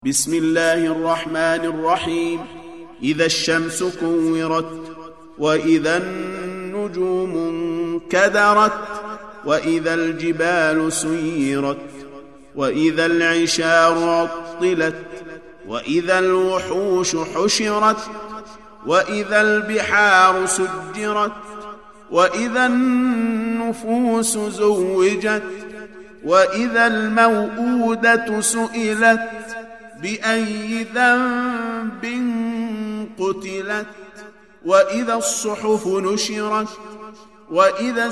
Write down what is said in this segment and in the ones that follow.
بسم الله الرحمن الرحيم. إذا الشمس كورت، وإذا النجوم انكدرت، وإذا الجبال سيرت، وإذا العشار عطلت، وإذا الوحوش حشرت، وإذا البحار سجرت، وإذا النفوس زوجت، وإذا الموءودة سئلت بأي ذنب قتلت، وإذا الصحف نشرت، وإذا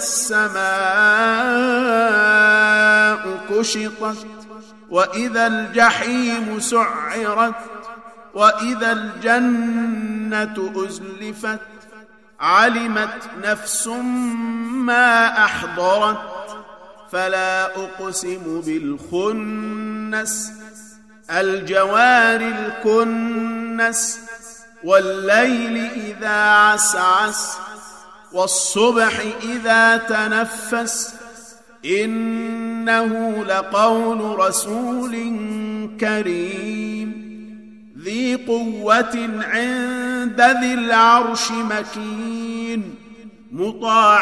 السماء كشطت، وإذا الجحيم سعرت، وإذا الجنة أزلفت، علمت نفس ما أحضرت. فلا أقسم بالخنس، الجوار الكنس، والليل إذا عسعس، والصبح إذا تنفس، إنه لقول رسول كريم ذي قوة عند ذي العرش مكين، مطاع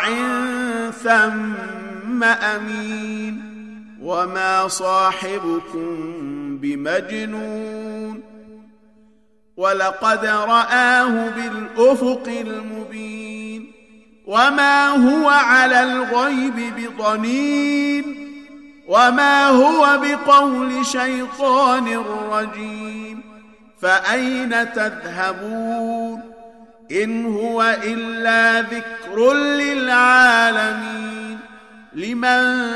ثم أمين. وما صاحبكم بمجنون، ولقد رآه بالأفق المبين. وما هو على الغيب بضنين، وما هو بقول شيطان رجيم. فأين تذهبون؟ إن هو إلا ذكر للعالمين، لمن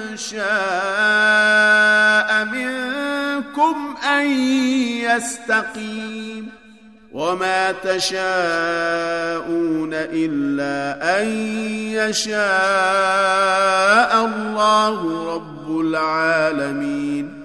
شاء منكم أن يستقيم. وما تشاءون إلا أن يشاء الله رب العالمين.